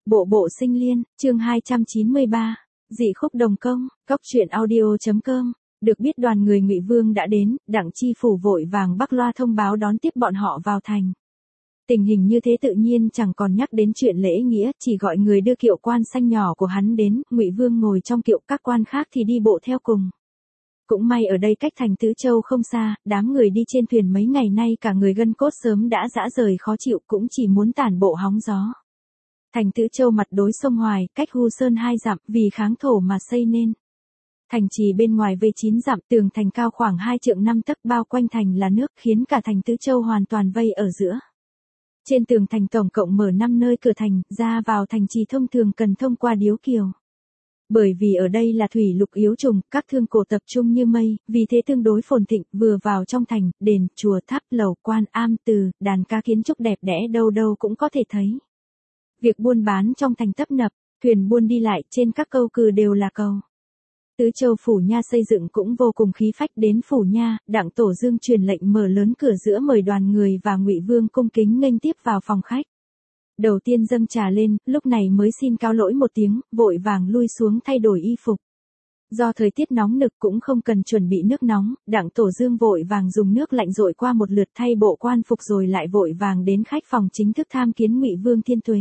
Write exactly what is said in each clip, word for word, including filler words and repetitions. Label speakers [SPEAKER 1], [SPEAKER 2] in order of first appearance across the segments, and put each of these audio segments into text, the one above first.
[SPEAKER 1] Bộ bộ sinh liên, chương hai trăm chín mươi ba, dị khúc đồng công, cóc truyện audio.com. Được biết đoàn người Ngụy Vương đã đến, Đặng Chi Phủ vội vàng bắc loa thông báo đón tiếp bọn họ vào thành. Tình hình như thế tự nhiên chẳng còn nhắc đến chuyện lễ nghĩa, chỉ gọi người đưa kiệu quan xanh nhỏ của hắn đến, Ngụy Vương ngồi trong kiệu, các quan khác thì đi bộ theo cùng. Cũng may ở đây cách thành Tứ Châu không xa, đám người đi trên thuyền mấy ngày nay cả người gân cốt sớm đã rã rời khó chịu, cũng chỉ muốn tản bộ hóng gió. Thành Tứ Châu mặt đối sông Hoài, cách Hu Sơn hai dặm, vì kháng thổ mà xây nên. Thành trì bên ngoài vây chín dặm, tường thành cao khoảng hai trượng năm tấc, bao quanh thành là nước, khiến cả thành Tứ Châu hoàn toàn vây ở giữa. Trên tường thành tổng cộng mở năm nơi cửa thành, ra vào thành trì thông thường cần thông qua điếu kiều. Bởi vì ở đây là thủy lục yếu trùng, các thương cổ tập trung như mây, vì thế tương đối phồn thịnh, vừa vào trong thành, đền, chùa, tháp, lầu, quan, am, từ, đàn ca kiến trúc đẹp đẽ đâu đâu cũng có thể thấy. Việc buôn bán trong thành tấp nập, thuyền buôn đi lại, trên các câu cừ đều là cầu. Tứ Châu Phủ Nha xây dựng cũng vô cùng khí phách, đến Phủ Nha, Đặng Tổ Dương truyền lệnh mở lớn cửa giữa mời đoàn người và Ngụy Vương cung kính nghênh tiếp vào phòng khách. Đầu tiên dâng trà lên, lúc này mới xin cáo lỗi một tiếng, vội vàng lui xuống thay đổi y phục. Do thời tiết nóng nực cũng không cần chuẩn bị nước nóng, Đặng Tổ Dương vội vàng dùng nước lạnh dội qua một lượt thay bộ quan phục rồi lại vội vàng đến khách phòng chính thức tham kiến Ngụy Vương Thiên Tuế.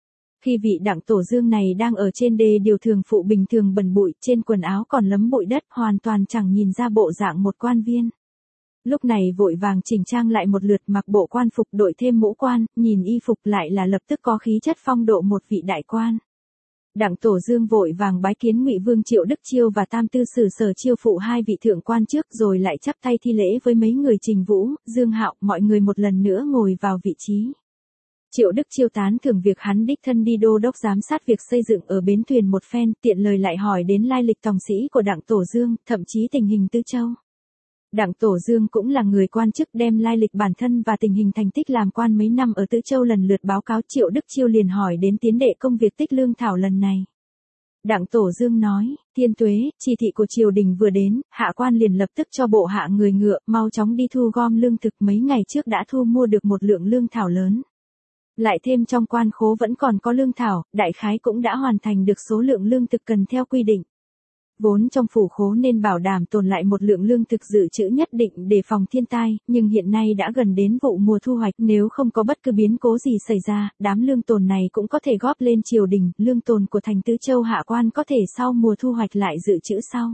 [SPEAKER 1] Khi vị Đặng Tổ Dương này đang ở trên đê điều thường phụ bình thường bẩn bụi, trên quần áo còn lấm bụi đất, hoàn toàn chẳng nhìn ra bộ dạng một quan viên. Lúc này vội vàng chỉnh trang lại một lượt, mặc bộ quan phục, đội thêm mũ quan, nhìn y phục lại là lập tức có khí chất phong độ một vị đại quan. Đặng Tổ Dương vội vàng bái kiến Ngụy Vương Triệu Đức Chiêu và Tam Tư Sử Sở Chiêu phụ hai vị thượng quan trước, rồi lại chắp tay thi lễ với mấy người Trình Vũ, Dương Hạo, mọi người một lần nữa ngồi vào vị trí. Triệu Đức Chiêu tán thưởng việc hắn đích thân đi đô đốc giám sát việc xây dựng ở bến thuyền một phen, tiện lời lại hỏi đến lai lịch tòng sĩ của Đặng Tổ Dương, thậm chí tình hình Tứ Châu. Đặng Tổ Dương cũng là người quan chức, đem lai lịch bản thân và tình hình thành tích làm quan mấy năm ở Tứ Châu lần lượt báo cáo. Triệu Đức Chiêu liền hỏi đến tiến đệ công việc tích lương thảo lần này. Đặng Tổ Dương nói, Thiên Tuế, chỉ thị của triều đình vừa đến, hạ quan liền lập tức cho bộ hạ người ngựa, mau chóng đi thu gom lương thực, mấy ngày trước đã thu mua được một lượng lương thảo lớn. Lại thêm trong quan khố vẫn còn có lương thảo, đại khái cũng đã hoàn thành được số lượng lương thực cần theo quy định. Vốn trong phủ khố nên bảo đảm tồn lại một lượng lương thực dự trữ nhất định để phòng thiên tai, nhưng hiện nay đã gần đến vụ mùa thu hoạch, nếu không có bất cứ biến cố gì xảy ra, đám lương tồn này cũng có thể góp lên triều đình, lương tồn của thành Tứ Châu hạ quan có thể sau mùa thu hoạch lại dự trữ sau.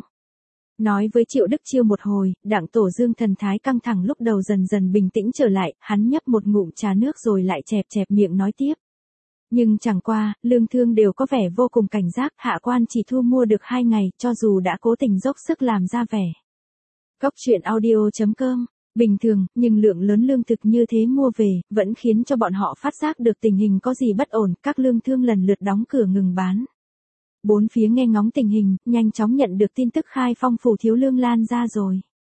[SPEAKER 1] Nói với Triệu Đức Chiêu một hồi, Đặng Tổ Dương thần thái căng thẳng lúc đầu dần dần bình tĩnh trở lại, hắn nhấp một ngụm trà nước rồi lại chẹp chẹp miệng nói tiếp. Nhưng chẳng qua, lương thương đều có vẻ vô cùng cảnh giác, hạ quan chỉ thu mua được hai ngày, cho dù đã cố tình dốc sức làm ra vẻ. Cóc truyện audio.com, bình thường, nhưng lượng lớn lương thực như thế mua về, vẫn khiến cho bọn họ phát giác được tình hình có gì bất ổn, các lương thương lần lượt đóng cửa ngừng bán. Bốn phía nghe ngóng tình hình, nhanh chóng nhận được tin tức khai phong phủ thiếu lương lan ra rồi.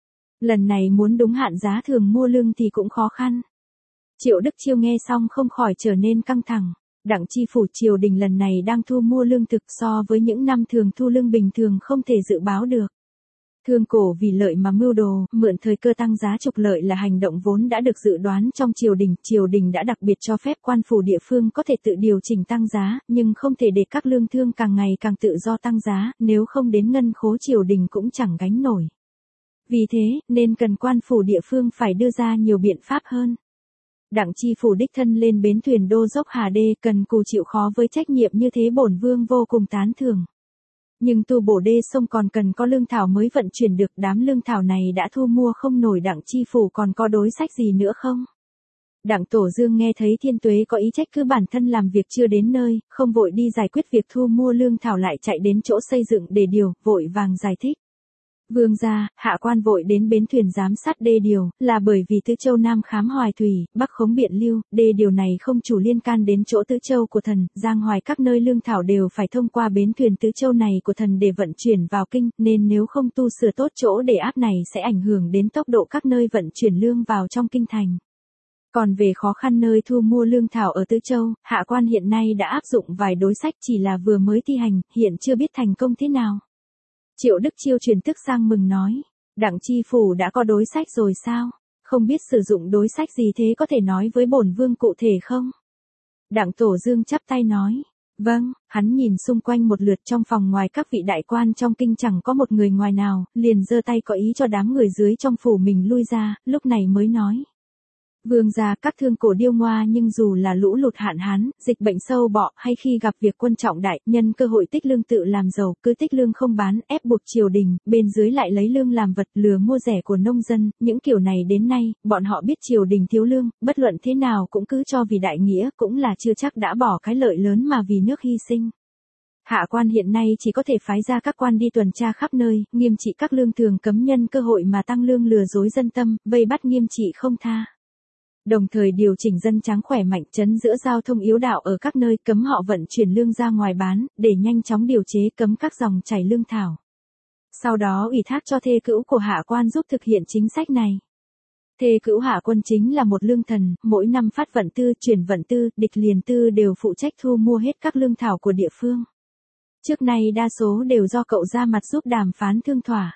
[SPEAKER 1] Lần này muốn đúng hạn giá thường mua lương thì cũng khó khăn. Triệu Đức Chiêu nghe xong không khỏi trở nên căng thẳng. Đặng Chi Phủ triều đình lần này đang thu mua lương thực, so với những năm thường thu lương bình thường không thể dự báo được. Thương cổ vì lợi mà mưu đồ, mượn thời cơ tăng giá trục lợi là hành động vốn đã được dự đoán trong triều đình. Triều đình đã đặc biệt cho phép quan phủ địa phương có thể tự điều chỉnh tăng giá, nhưng không thể để các lương thương càng ngày càng tự do tăng giá, nếu không đến ngân khố triều đình cũng chẳng gánh nổi. Vì thế, nên cần quan phủ địa phương phải đưa ra nhiều biện pháp hơn. Đặng Chi Phủ đích thân lên bến thuyền đô dốc Hà Đê, cần cù chịu khó với trách nhiệm như thế, bổn vương vô cùng tán thưởng. Nhưng tu bổ đê sông còn cần có lương thảo mới vận chuyển được, đám lương thảo này đã thu mua không nổi, Đặng Chi Phủ còn có đối sách gì nữa không? Đặng Tổ Dương nghe thấy Thiên Tuế có ý trách cứ bản thân làm việc chưa đến nơi, không vội đi giải quyết việc thu mua lương thảo lại chạy đến chỗ xây dựng để điều, vội vàng giải thích. Vương gia, hạ quan vội đến bến thuyền giám sát đê điều, là bởi vì Tứ Châu Nam khám Hoài Thủy, Bắc khống Biện Lưu, đê điều này không chủ liên can đến chỗ Tứ Châu của thần, Giang Hoài các nơi lương thảo đều phải thông qua bến thuyền Tứ Châu này của thần để vận chuyển vào kinh, nên nếu không tu sửa tốt chỗ để áp này sẽ ảnh hưởng đến tốc độ các nơi vận chuyển lương vào trong kinh thành. Còn về khó khăn nơi thu mua lương thảo ở Tứ Châu, hạ quan hiện nay đã áp dụng vài đối sách, chỉ là vừa mới thi hành, hiện chưa biết thành công thế nào. Triệu Đức Chiêu truyền tức sang mừng nói, Đặng Chi Phủ đã có đối sách rồi sao? Không biết sử dụng đối sách gì thế, có thể nói với bổn vương cụ thể không? Đặng Tổ Dương chắp tay nói, Vâng, hắn nhìn xung quanh một lượt trong phòng ngoài các vị đại quan trong kinh chẳng có một người ngoài nào, liền giơ tay có ý cho đám người dưới trong phủ mình lui ra, lúc này mới nói. Vương gia, các thương cổ điêu ngoa, nhưng dù là lũ lụt hạn hán, dịch bệnh sâu bọ hay khi gặp việc quân trọng đại, nhân cơ hội tích lương tự làm giàu, cứ tích lương không bán, ép buộc triều đình, bên dưới lại lấy lương làm vật lừa mua rẻ của nông dân, những kiểu này đến nay, bọn họ biết triều đình thiếu lương, bất luận thế nào cũng cứ cho vì đại nghĩa, cũng là chưa chắc đã bỏ cái lợi lớn mà vì nước hy sinh. Hạ quan hiện nay chỉ có thể phái ra các quan đi tuần tra khắp nơi, nghiêm trị các lương thường cấm nhân cơ hội mà tăng lương lừa dối dân tâm, vây bắt nghiêm trị không tha. Đồng thời điều chỉnh dân tráng khỏe mạnh, trấn giữa giao thông yếu đạo ở các nơi, cấm họ vận chuyển lương ra ngoài bán, để nhanh chóng điều chế, cấm các dòng chảy lương thảo. Sau đó ủy thác cho thê cữu của hạ quan giúp thực hiện chính sách này. Thê cữu hạ quân chính là một lương thần, mỗi năm phát vận tư, chuyển vận tư, địch liền tư đều phụ trách thu mua hết các lương thảo của địa phương. Trước nay đa số đều do cậu ra mặt giúp đàm phán thương thỏa.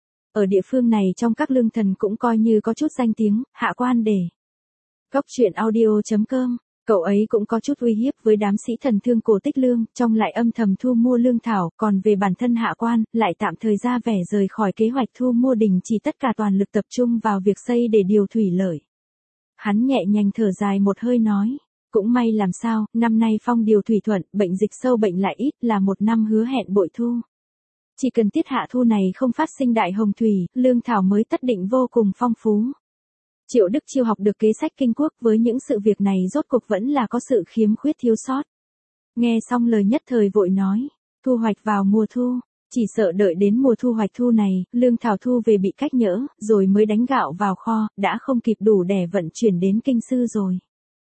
[SPEAKER 1] Ở địa phương này trong các lương thần cũng coi như có chút danh tiếng, hạ quan để. Góc truyện audio chấm com, cậu ấy cũng có chút uy hiếp với đám sĩ thần thương cổ tích lương, trong lại âm thầm thu mua lương thảo, còn về bản thân hạ quan, lại tạm thời ra vẻ rời khỏi kế hoạch thu mua, đình chỉ tất cả toàn lực tập trung vào việc xây để điều thủy lợi. Hắn nhẹ nhàng thở dài một hơi nói, cũng may làm sao, năm nay phong điều thủy thuận, bệnh dịch sâu bệnh lại ít, là một năm hứa hẹn bội thu. Chỉ cần tiết hạ thu này không phát sinh đại hồng thủy, lương thảo mới tất định vô cùng phong phú. Triệu Đức Chiêu học được kế sách kinh quốc, với những sự việc này rốt cuộc vẫn là có sự khiếm khuyết thiếu sót. Nghe xong lời nhất thời vội nói, thu hoạch vào mùa thu, chỉ sợ đợi đến mùa thu hoạch thu này, lương thảo thu về bị cách nhỡ, rồi mới đánh gạo vào kho, đã không kịp đủ để vận chuyển đến kinh sư rồi.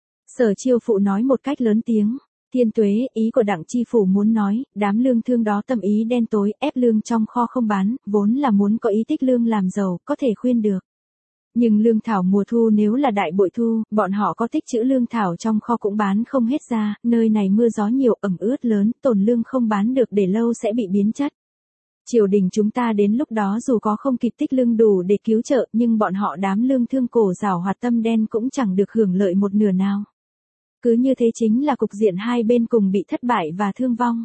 [SPEAKER 1] Sở Chiêu phụ nói một cách lớn tiếng, Thiên Tuế, ý của Đặng chi phủ muốn nói, đám lương thương đó tâm ý đen tối, ép lương trong kho không bán, vốn là muốn có ý tích lương làm giàu, có thể khuyên được. Nhưng lương thảo mùa thu nếu là đại bội thu, bọn họ có tích trữ lương thảo trong kho cũng bán không hết ra, nơi này mưa gió nhiều, ẩm ướt lớn, tồn lương không bán được để lâu sẽ bị biến chất. Triều đình chúng ta đến lúc đó dù có không kịp tích lương đủ để cứu trợ, nhưng bọn họ đám lương thương cổ giảo hoạt tâm đen cũng chẳng được hưởng lợi một nửa nào. Cứ như thế chính là cục diện hai bên cùng bị thất bại và thương vong.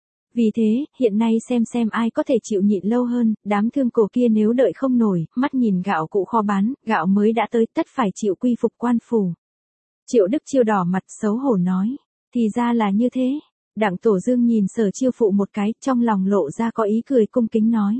[SPEAKER 1] Vì thế, hiện nay xem xem ai có thể chịu nhịn lâu hơn, đám thương cổ kia nếu đợi không nổi, mắt nhìn gạo cụ kho bán, gạo mới đã tới, tất phải chịu quy phục quan phủ. Triệu Đức Chiêu đỏ mặt xấu hổ nói, thì ra là như thế. Đặng Tổ Dương nhìn Sở Chiêu phụ một cái, trong lòng lộ ra có ý cười cung kính nói.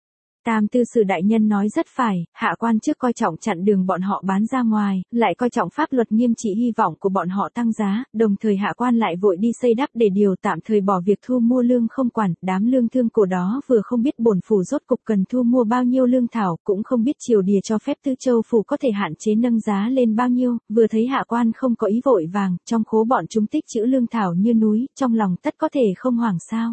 [SPEAKER 1] Tam tư sử đại nhân nói rất phải, hạ quan trước coi trọng chặn đường bọn họ bán ra ngoài, lại coi trọng pháp luật nghiêm trị hy vọng của bọn họ tăng giá, đồng thời hạ quan lại vội đi xây đắp để điều tạm thời bỏ việc thu mua lương không quản, đám lương thương cổ đó vừa không biết bổn phủ rốt cục cần thu mua bao nhiêu lương thảo, cũng không biết triều đìa cho phép Tư Châu phủ có thể hạn chế nâng giá lên bao nhiêu, vừa thấy hạ quan không có ý vội vàng, trong khố bọn chúng tích trữ lương thảo như núi, trong lòng tất có thể không hoảng sao.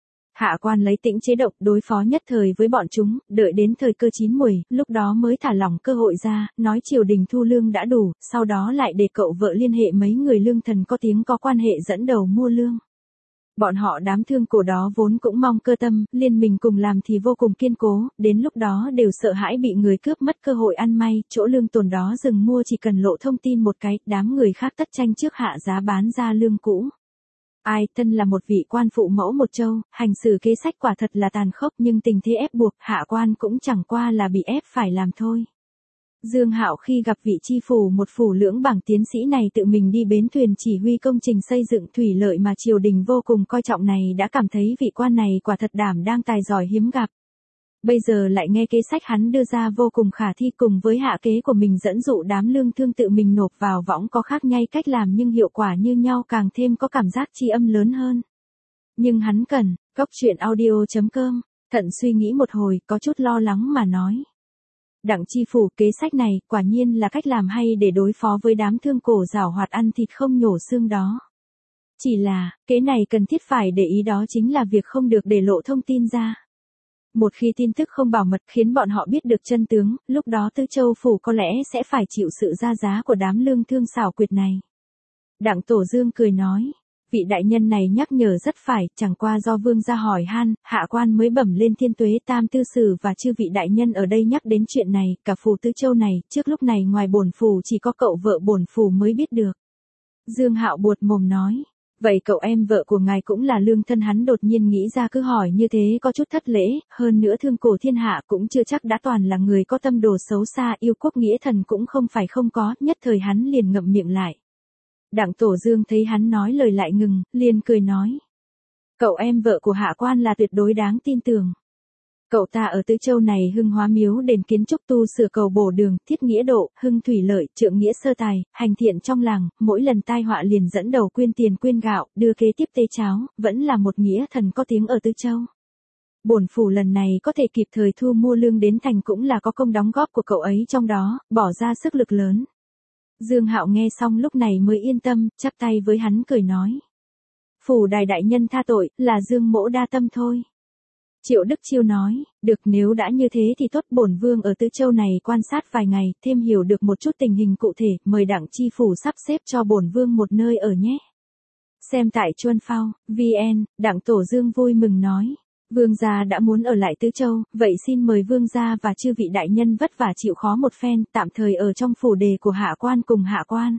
[SPEAKER 1] Hạ quan lấy tĩnh chế động, đối phó nhất thời với bọn chúng, đợi đến thời cơ chín muồi, lúc đó mới thả lỏng cơ hội ra, nói triều đình thu lương đã đủ, sau đó lại để cậu vợ liên hệ mấy người lương thần có tiếng có quan hệ dẫn đầu mua lương. Bọn họ đám thương cổ đó vốn cũng mong cơ tâm, liên mình cùng làm thì vô cùng kiên cố, đến lúc đó đều sợ hãi bị người cướp mất cơ hội ăn may, chỗ lương tồn đó dừng mua chỉ cần lộ thông tin một cái, đám người khác tất tranh trước hạ giá bán ra lương cũ. Ai, thân là một vị quan phụ mẫu một châu, hành xử kế sách quả thật là tàn khốc, nhưng tình thế ép buộc, hạ quan cũng chẳng qua là bị ép phải làm thôi. Dương Hạo khi gặp vị chi phủ một phủ lưỡng bảng tiến sĩ này tự mình đi bến thuyền chỉ huy công trình xây dựng thủy lợi mà triều đình vô cùng coi trọng này, đã cảm thấy vị quan này quả thật đảm đang tài giỏi hiếm gặp. Bây giờ lại nghe kế sách hắn đưa ra vô cùng khả thi, cùng với hạ kế của mình dẫn dụ đám lương thương tự mình nộp vào võng có khác nhau cách làm nhưng hiệu quả như nhau, càng thêm có cảm giác tri âm lớn hơn. Nhưng hắn cần, góc truyện audio chấm com, thận suy nghĩ một hồi, có chút lo lắng mà nói. Đặng chi phủ, kế sách này, quả nhiên là cách làm hay để đối phó với đám thương cổ giảo hoạt ăn thịt không nhổ xương đó. Chỉ là, kế này cần thiết phải để ý đó chính là việc không được để lộ thông tin ra. Một khi tin tức không bảo mật khiến bọn họ biết được chân tướng, lúc đó Tư Châu phủ có lẽ sẽ phải chịu sự ra giá của đám lương thương xảo quyệt này. Đặng Tổ Dương cười nói, vị đại nhân này nhắc nhở rất phải, chẳng qua do vương gia hỏi han, hạ quan mới bẩm lên Thiên Tuế Tam tư sử và chư vị đại nhân ở đây nhắc đến chuyện này, cả phủ Tư Châu này, trước lúc này ngoài bổn phủ chỉ có cậu vợ bổn phủ mới biết được. Dương Hạo buột mồm nói, Vậy cậu em vợ của ngài cũng là lương thân? Hắn đột nhiên nghĩ ra, cứ hỏi như thế có chút thất lễ, hơn nữa thương cổ thiên hạ cũng chưa chắc đã toàn là người có tâm đồ xấu xa, yêu quốc nghĩa thần cũng không phải không có, nhất thời hắn liền ngậm miệng lại. Đặng Tổ Dương thấy hắn nói lời lại ngừng, liền cười nói. Cậu em vợ của hạ quan là tuyệt đối đáng tin tưởng. Cậu ta ở Tứ Châu này hưng hóa miếu đền kiến trúc tu sửa cầu bổ đường, thiết nghĩa độ, hưng thủy lợi, trượng nghĩa sơ tài, hành thiện trong làng, mỗi lần tai họa liền dẫn đầu quyên tiền quyên gạo, đưa kế tiếp tế cháo, vẫn là một nghĩa thần có tiếng ở Tứ Châu. Bổn phủ lần này có thể kịp thời thu mua lương đến thành cũng là có công đóng góp của cậu ấy trong đó, bỏ ra sức lực lớn. Dương Hạo nghe xong lúc này mới yên tâm, chắp tay với hắn cười nói. Phủ đài đại nhân tha tội, là Dương mỗ đa tâm thôi. Triệu Đức Chiêu nói, được, nếu đã như thế thì tốt, bổn vương ở Tứ Châu này quan sát vài ngày, thêm hiểu được một chút tình hình cụ thể, mời Đặng chi phủ sắp xếp cho bổn vương một nơi ở nhé. Xem tại Chuân Phao, vn, Đặng Tổ Dương vui mừng nói, vương gia đã muốn ở lại Tứ Châu, vậy xin mời vương gia và chư vị đại nhân vất vả chịu khó một phen, tạm thời ở trong phủ đề của hạ quan cùng hạ quan.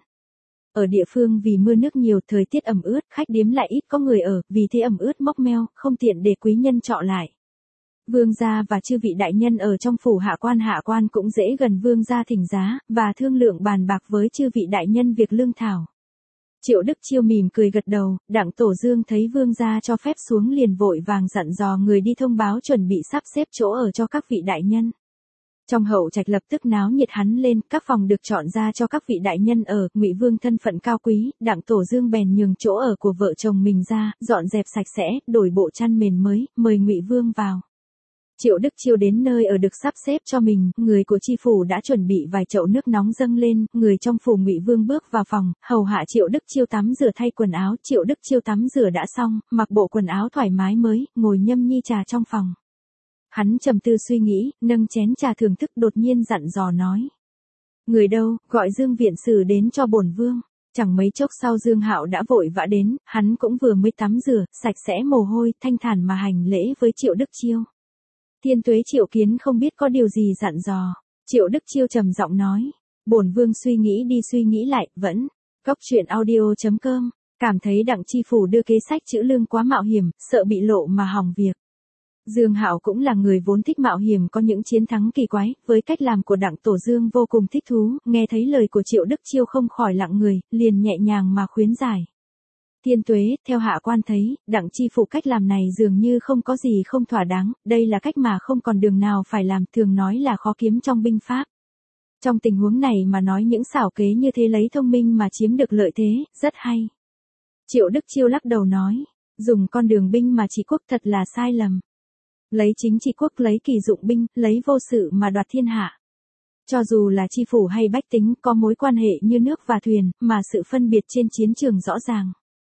[SPEAKER 1] Ở địa phương vì mưa nước nhiều, thời tiết ẩm ướt, khách điếm lại ít có người ở, vì thế ẩm ướt mốc meo, không tiện để quý nhân trọ lại. Vương gia và chư vị đại nhân ở trong phủ hạ quan hạ quan cũng dễ gần vương gia thỉnh giá, và thương lượng bàn bạc với chư vị đại nhân việc lương thảo. Triệu Đức Chiêu mỉm cười gật đầu, Đặng Tổ Dương thấy vương gia cho phép xuống liền vội vàng dặn dò người đi thông báo chuẩn bị sắp xếp chỗ ở cho các vị đại nhân. Trong hậu trạch lập tức náo nhiệt hắn lên, các phòng được chọn ra cho các vị đại nhân ở, Ngụy Vương thân phận cao quý, Đặng Tổ Dương bèn nhường chỗ ở của vợ chồng mình ra, dọn dẹp sạch sẽ, đổi bộ chăn mền mới, mời Ngụy Vương vào. Triệu Đức Chiêu đến nơi ở được sắp xếp cho mình, người của chi phủ đã chuẩn bị vài chậu nước nóng dâng lên, người trong phủ Ngụy Vương bước vào phòng, hầu hạ Triệu Đức Chiêu tắm rửa thay quần áo, Triệu Đức Chiêu tắm rửa đã xong, mặc bộ quần áo thoải mái mới, ngồi nhâm nhi trà trong phòng. Hắn trầm tư suy nghĩ, nâng chén trà thưởng thức, đột nhiên dặn dò nói. Người đâu, gọi Dương viện sử đến cho bổn vương. Chẳng mấy chốc sau Dương Hạo đã vội vã đến, hắn cũng vừa mới tắm rửa, sạch sẽ mồ hôi, thanh thản mà hành lễ với Triệu Đức Chiêu. Thiên tuế Triệu Kiến không biết có điều gì dặn dò. Triệu Đức Chiêu trầm giọng nói. Bổn vương suy nghĩ đi suy nghĩ lại, vẫn. Cóc truyện audio chấm com. Cảm thấy Đặng chi phủ đưa kế sách chữ lương quá mạo hiểm, sợ bị lộ mà hỏng việc. Dương Hạo cũng là người vốn thích mạo hiểm, có những chiến thắng kỳ quái, với cách làm của Đặng Tổ Dương vô cùng thích thú, nghe thấy lời của Triệu Đức Chiêu không khỏi lặng người, liền nhẹ nhàng mà khuyến giải. Thiên tuế, theo hạ quan thấy, Đặng chi phủ cách làm này dường như không có gì không thỏa đáng, đây là cách mà không còn đường nào phải làm, thường nói là khó kiếm trong binh pháp. Trong tình huống này mà nói những xảo kế như thế lấy thông minh mà chiếm được lợi thế, rất hay. Triệu Đức Chiêu lắc đầu nói, dùng con đường binh mà trị quốc thật là sai lầm. Lấy chính trị quốc, lấy kỳ dụng binh, lấy vô sự mà đoạt thiên hạ. Cho dù là chi phủ hay bách tính có mối quan hệ như nước và thuyền, mà sự phân biệt trên chiến trường rõ ràng.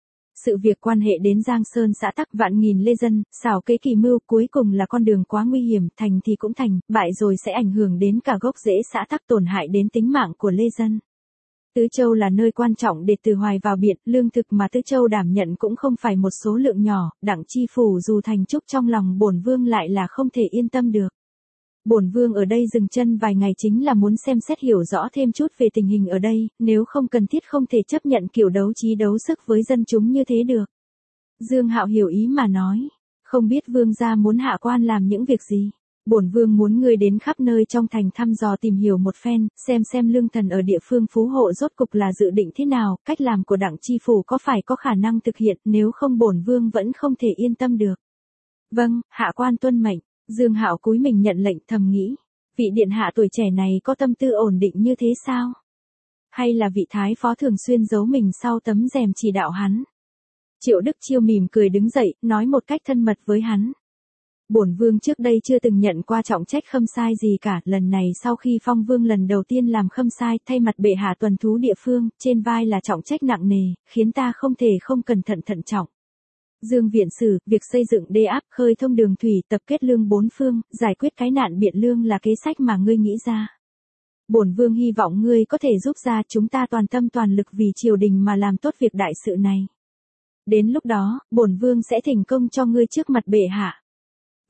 [SPEAKER 1] Sự việc quan hệ đến Giang Sơn xã tắc vạn nghìn lê dân, xảo kế kỳ mưu, cuối cùng là con đường quá nguy hiểm, thành thì cũng thành, bại rồi sẽ ảnh hưởng đến cả gốc rễ xã tắc, tổn hại đến tính mạng của lê dân. Tứ Châu là nơi quan trọng để từ Hoài vào biển, lương thực mà Tứ Châu đảm nhận cũng không phải một số lượng nhỏ, Đặng chi phủ dù thành trúc trong lòng bổn vương lại là không thể yên tâm được. Bổn vương ở đây dừng chân vài ngày chính là muốn xem xét hiểu rõ thêm chút về tình hình ở đây, nếu không cần thiết không thể chấp nhận kiểu đấu trí đấu sức với dân chúng như thế được. Dương Hạo hiểu ý mà nói, không biết vương gia muốn hạ quan làm những việc gì. Bổn vương muốn ngươi đến khắp nơi trong thành thăm dò tìm hiểu một phen, xem xem lương thần ở địa phương phú hộ rốt cục là dự định thế nào, cách làm của Đặng chi phủ có phải có khả năng thực hiện, nếu không bổn vương vẫn không thể yên tâm được. Vâng, hạ quan tuân mệnh. Dương Hạo cúi mình nhận lệnh, thầm nghĩ, vị điện hạ tuổi trẻ này có tâm tư ổn định như thế sao? Hay là vị thái phó thường xuyên giấu mình sau tấm rèm chỉ đạo hắn? Triệu Đức Chiêu mỉm cười đứng dậy, nói một cách thân mật với hắn. Bổn vương trước đây chưa từng nhận qua trọng trách khâm sai gì cả, lần này sau khi phong vương lần đầu tiên làm khâm sai, thay mặt bệ hạ tuần thú địa phương, trên vai là trọng trách nặng nề, khiến ta không thể không cẩn thận thận trọng. Dương viện sử, việc xây dựng đê áp, khơi thông đường thủy, tập kết lương bốn phương, giải quyết cái nạn biện lương là kế sách mà ngươi nghĩ ra. Bổn vương hy vọng ngươi có thể giúp ra, chúng ta toàn tâm toàn lực vì triều đình mà làm tốt việc đại sự này. Đến lúc đó, bổn vương sẽ thành công cho ngươi trước mặt bệ hạ.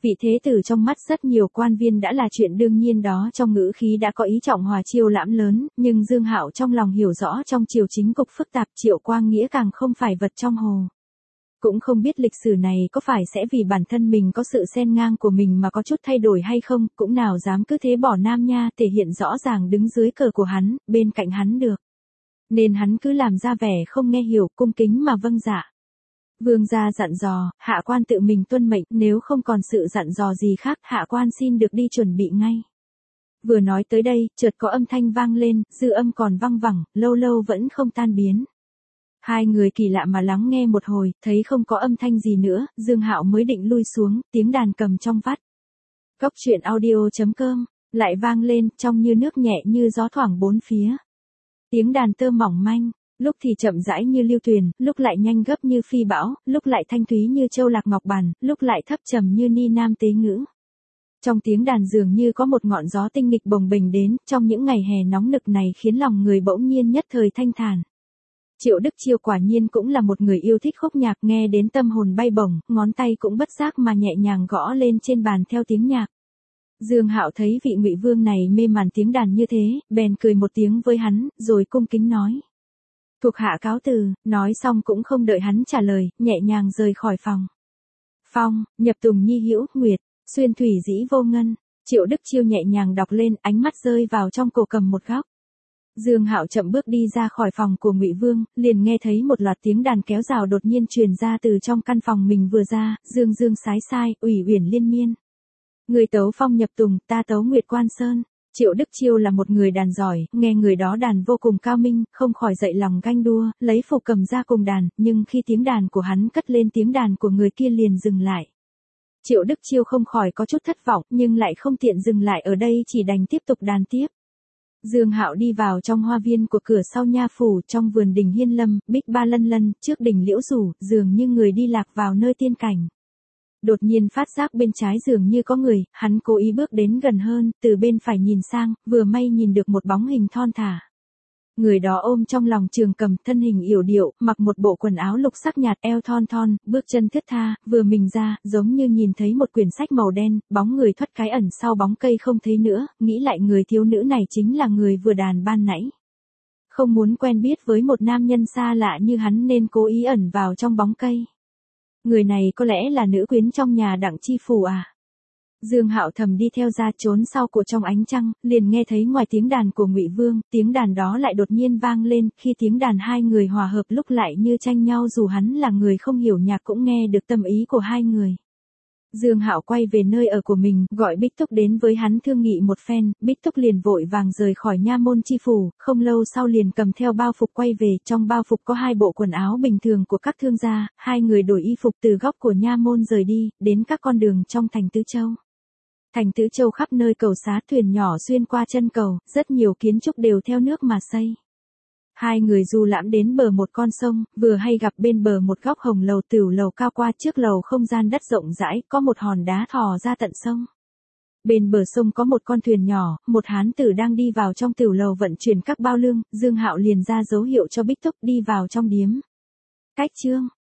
[SPEAKER 1] Vị thế tử trong mắt rất nhiều quan viên đã là chuyện đương nhiên đó, trong ngữ khí đã có ý trọng hòa chiêu lãm lớn, nhưng Dương Hạo trong lòng hiểu rõ trong triều chính cục phức tạp, Triệu Quang Nghĩa càng không phải vật trong hồ. Cũng không biết lịch sử này có phải sẽ vì bản thân mình có sự xen ngang của mình mà có chút thay đổi hay không, cũng nào dám cứ thế bỏ Nam Nha, thể hiện rõ ràng đứng dưới cờ của hắn, bên cạnh hắn được. Nên hắn cứ làm ra vẻ không nghe hiểu, cung kính mà vâng dạ. Vương gia dặn dò, hạ quan tự mình tuân mệnh, nếu không còn sự dặn dò gì khác, hạ quan xin được đi chuẩn bị ngay. Vừa nói tới đây, chợt có âm thanh vang lên, dư âm còn văng vẳng, lâu lâu vẫn không tan biến. Hai người kỳ lạ mà lắng nghe một hồi, thấy không có âm thanh gì nữa, Dương Hạo mới định lui xuống, tiếng đàn cầm trong vắt. Cốc truyện audio chấm com, lại vang lên, trong như nước nhẹ như gió thoảng bốn phía. Tiếng đàn tơ mỏng manh, lúc thì chậm rãi như lưu thuyền, lúc lại nhanh gấp như phi bão, lúc lại thanh thúy như châu lạc ngọc bàn, lúc lại thấp trầm như ni nam tế ngữ. Trong tiếng đàn dường như có một ngọn gió tinh nghịch bồng bềnh đến, trong những ngày hè nóng nực này khiến lòng người bỗng nhiên nhất thời thanh thản. Triệu Đức Chiêu quả nhiên cũng là một người yêu thích khúc nhạc, nghe đến tâm hồn bay bổng, ngón tay cũng bất giác mà nhẹ nhàng gõ lên trên bàn theo tiếng nhạc. Dương Hạo thấy vị Ngụy Vương này mê màn tiếng đàn như thế, bèn cười một tiếng với hắn, rồi cung kính nói: "Thuộc hạ cáo từ." Nói xong cũng không đợi hắn trả lời, nhẹ nhàng rời khỏi phòng. Phong, nhập tùng nhi hữu, nguyệt, xuyên thủy dĩ vô ngân. Triệu Đức Chiêu nhẹ nhàng đọc lên, ánh mắt rơi vào trong cổ cầm một góc. Dương Hạo chậm bước đi ra khỏi phòng của Ngụy Vương, liền nghe thấy một loạt tiếng đàn kéo rào đột nhiên truyền ra từ trong căn phòng mình vừa ra, dương dương sái sai, ủy uyển liên miên. Người tấu phong nhập tùng, ta tấu nguyệt quan sơn. Triệu Đức Chiêu là một người đàn giỏi, nghe người đó đàn vô cùng cao minh, không khỏi dậy lòng ganh đua, lấy phục cầm ra cùng đàn, nhưng khi tiếng đàn của hắn cất lên tiếng đàn của người kia liền dừng lại. Triệu Đức Chiêu không khỏi có chút thất vọng, nhưng lại không tiện dừng lại ở đây, chỉ đành tiếp tục đàn tiếp. Dương Hạo đi vào trong hoa viên của cửa sau nha phủ, trong vườn đình hiên lâm, bích ba lân lân, trước đỉnh liễu rủ, dường như người đi lạc vào nơi tiên cảnh. Đột nhiên phát giác bên trái dường như có người, hắn cố ý bước đến gần hơn, từ bên phải nhìn sang, vừa may nhìn được một bóng hình thon thả. Người đó ôm trong lòng trường cầm, thân hình yểu điệu, mặc một bộ quần áo lục sắc nhạt, eo thon thon, bước chân thướt tha, vừa mình ra, giống như nhìn thấy một quyển sách màu đen, bóng người thoát cái ẩn sau bóng cây không thấy nữa, nghĩ lại người thiếu nữ này chính là người vừa đàn ban nãy. Không muốn quen biết với một nam nhân xa lạ như hắn nên cố ý ẩn vào trong bóng cây. Người này có lẽ là nữ quyến trong nhà Đặng Chi Phủ à? Dương Hạo thầm đi theo ra, trốn sau của trong ánh trăng, liền nghe thấy ngoài tiếng đàn của Ngụy Vương, tiếng đàn đó lại đột nhiên vang lên, khi tiếng đàn hai người hòa hợp lúc lại như tranh nhau, dù hắn là người không hiểu nhạc cũng nghe được tâm ý của hai người. Dương Hạo quay về nơi ở của mình, gọi Bích Túc đến với hắn thương nghị một phen, Bích Túc liền vội vàng rời khỏi nha môn chi phủ, không lâu sau liền cầm theo bao phục quay về, trong bao phục có hai bộ quần áo bình thường của các thương gia, hai người đổi y phục từ góc của nha môn rời đi, đến các con đường trong thành Tứ Châu. Thành Tứ Châu khắp nơi cầu xá, thuyền nhỏ xuyên qua chân cầu, rất nhiều kiến trúc đều theo nước mà xây. Hai người du lãm đến bờ một con sông, vừa hay gặp bên bờ một góc hồng lầu tửu lầu cao qua, trước lầu không gian đất rộng rãi, có một hòn đá thò ra tận sông. Bên bờ sông có một con thuyền nhỏ, một hán tử đang đi vào trong tửu lầu vận chuyển các bao lương, Dương Hạo liền ra dấu hiệu cho Bích Túc đi vào trong điếm. Cách chương